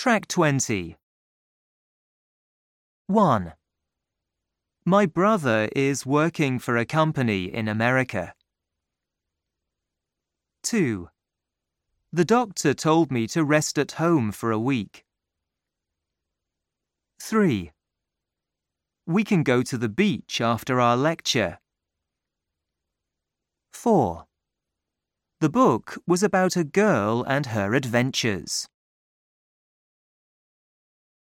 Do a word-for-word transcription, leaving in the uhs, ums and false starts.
Track twenty. one. My brother is working for a company in America. two. The doctor told me to rest at home for a week. three. We can go to the beach after our lecture. four. The book was about a girl and her adventures.